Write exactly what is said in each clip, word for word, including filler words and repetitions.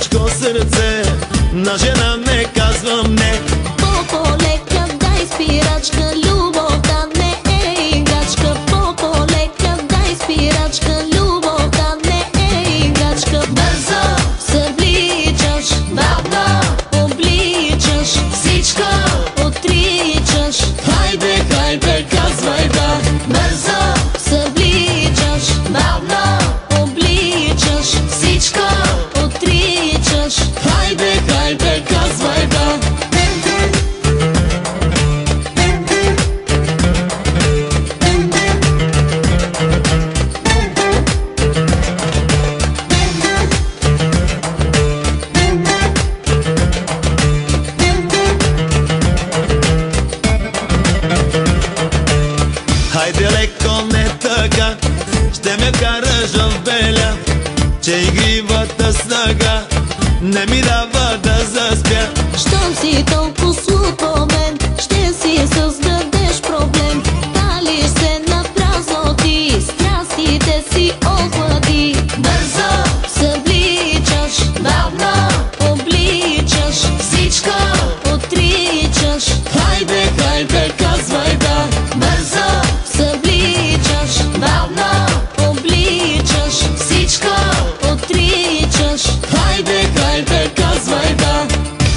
човешко сърце, на жена не казвам не. По-полека дай спирачка, любовта не е играчка. По-полека дай спирачка, любовта не е играчка. Бързо се вличаш, бавно обличаш, всичко отричаш. Хайде, хайде, казвай да. Бързо се вличаш, бавно обличаш, всичко отричаш. Хайде, хайде, казвай да. Хайде леко, не така, ще ме караш в беля, че игривата снага не ми дава да заспя. Щом си толкова слутомен, ще си създадеш проблем. Палиш се на празно ти, страстите си охлади. Бързо се вличаш, бавно обличаш, всичко отричаш. Хайде, хайде, казвай да. Бързо се вличаш, бавно обличаш, всичко отричаш. Хайде, хайде, казвай да.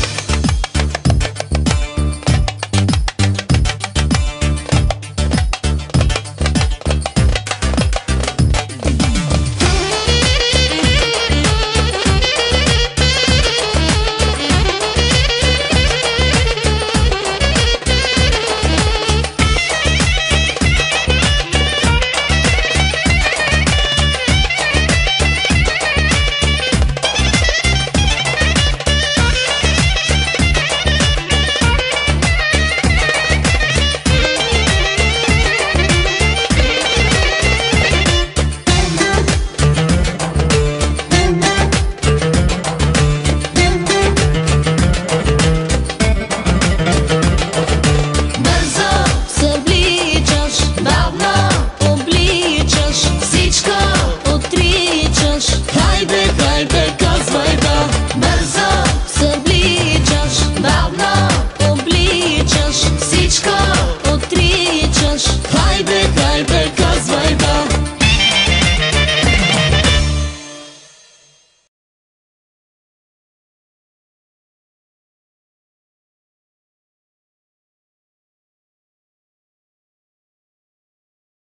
Хайде, хайде, казвай да. Бързо се вличаш, бавно обличаш, всичко отричаш. Хайде, хайде,